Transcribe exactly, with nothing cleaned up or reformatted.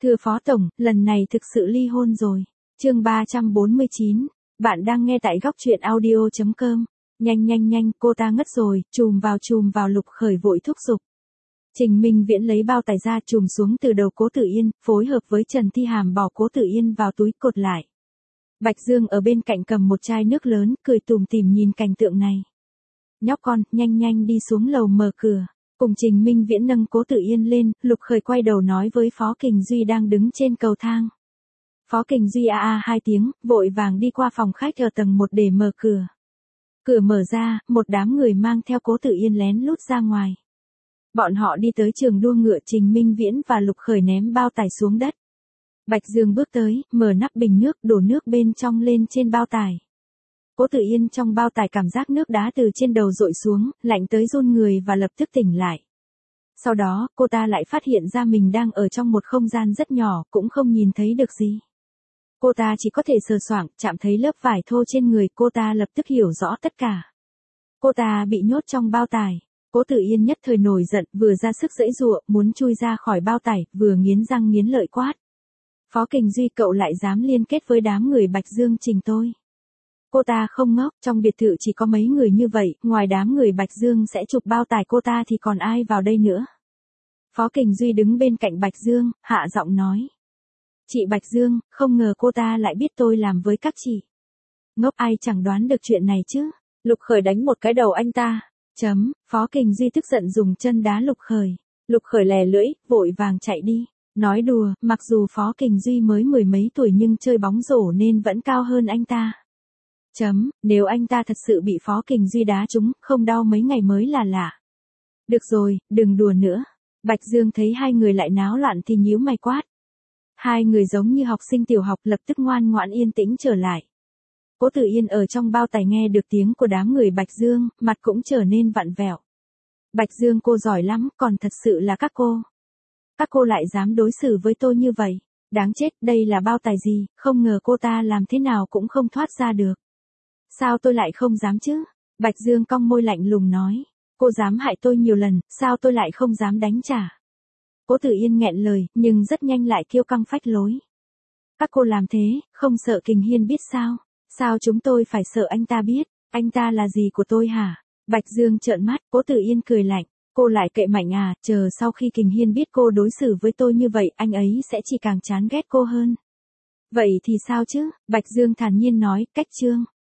Thưa Phó Tổng, lần này thực sự ly hôn rồi. Chương ba trăm bốn mươi chín, bạn đang nghe tại góc truyện audio chấm com. Nhanh nhanh nhanh, cô ta ngất rồi, chùm vào chùm vào. Lục Khởi vội thúc giục. Trình Minh Viễn lấy bao tải ra chùm xuống từ đầu Cố Tử Yên, phối hợp với Trần Thi Hàm bỏ Cố Tử Yên vào túi cột lại. Bạch Dương ở bên cạnh cầm một chai nước lớn, cười tủm tỉm nhìn cảnh tượng này. Nhóc con, nhanh nhanh đi xuống lầu mở cửa. Cùng Trình Minh Viễn nâng Cố Tử Yên lên, Lục Khởi quay đầu nói với Phó Kình Duy đang đứng trên cầu thang. Phó Kình Duy a a hai tiếng, vội vàng đi qua phòng khách ở tầng một để mở cửa. Cửa mở ra, một đám người mang theo Cố Tử Yên lén lút ra ngoài. Bọn họ đi tới trường đua ngựa, Trình Minh Viễn và Lục Khởi ném bao tải xuống đất. Bạch Dương bước tới, mở nắp bình nước, đổ nước bên trong lên trên bao tải. Cố Tử Yên trong bao tải cảm giác nước đá từ trên đầu dội xuống, lạnh tới run người và lập tức tỉnh lại. Sau đó, cô ta lại phát hiện ra mình đang ở trong một không gian rất nhỏ, cũng không nhìn thấy được gì. Cô ta chỉ có thể sờ soạng, chạm thấy lớp vải thô trên người, cô ta lập tức hiểu rõ tất cả. Cô ta bị nhốt trong bao tải. Cố Tử Yên nhất thời nổi giận, vừa ra sức giãy giụa, muốn chui ra khỏi bao tải, vừa nghiến răng nghiến lợi quát. Phó Kình Duy, cậu lại dám liên kết với đám người Bạch Dương Trình tôi. Cô ta không ngốc, trong biệt thự chỉ có mấy người như vậy, ngoài đám người Bạch Dương sẽ chụp bao tải cô ta thì còn ai vào đây nữa. Phó Kình Duy đứng bên cạnh Bạch Dương, hạ giọng nói. Chị Bạch Dương, không ngờ cô ta lại biết tôi làm với các chị. Ngốc, ai chẳng đoán được chuyện này chứ. Lục Khởi đánh một cái đầu anh ta. Chấm, Phó Kình Duy tức giận dùng chân đá Lục Khởi. Lục Khởi lè lưỡi, vội vàng chạy đi. Nói đùa, mặc dù Phó Kình Duy mới mười mấy tuổi nhưng chơi bóng rổ nên vẫn cao hơn anh ta. Chấm, nếu anh ta thật sự bị Phó Kình Duy đá trúng, không đau mấy ngày mới là lạ. Được rồi, đừng đùa nữa. Bạch Dương thấy hai người lại náo loạn thì nhíu mày quát. Hai người giống như học sinh tiểu học, lập tức ngoan ngoãn yên tĩnh trở lại. Cố Tử Yên ở trong bao tải nghe được tiếng của đám người Bạch Dương, mặt cũng trở nên vặn vẹo. Bạch Dương, cô giỏi lắm, còn thật sự là các cô. Các cô lại dám đối xử với tôi như vậy. Đáng chết, đây là bao tải gì, không ngờ cô ta làm thế nào cũng không thoát ra được. Sao tôi lại không dám chứ? Bạch Dương cong môi lạnh lùng nói. Cô dám hại tôi nhiều lần, sao tôi lại không dám đánh trả? Cố Tử Yên nghẹn lời, nhưng rất nhanh lại kiêu căng phách lối. Các cô làm thế, không sợ Kình Hiên biết sao? Sao chúng tôi phải sợ anh ta biết? Anh ta là gì của tôi hả? Bạch Dương trợn mắt, Cố Tử Yên cười lạnh. Cô lại cậy mạnh à, chờ sau khi Kình Hiên biết cô đối xử với tôi như vậy, anh ấy sẽ chỉ càng chán ghét cô hơn. Vậy thì sao chứ? Bạch Dương thản nhiên nói, cách chương.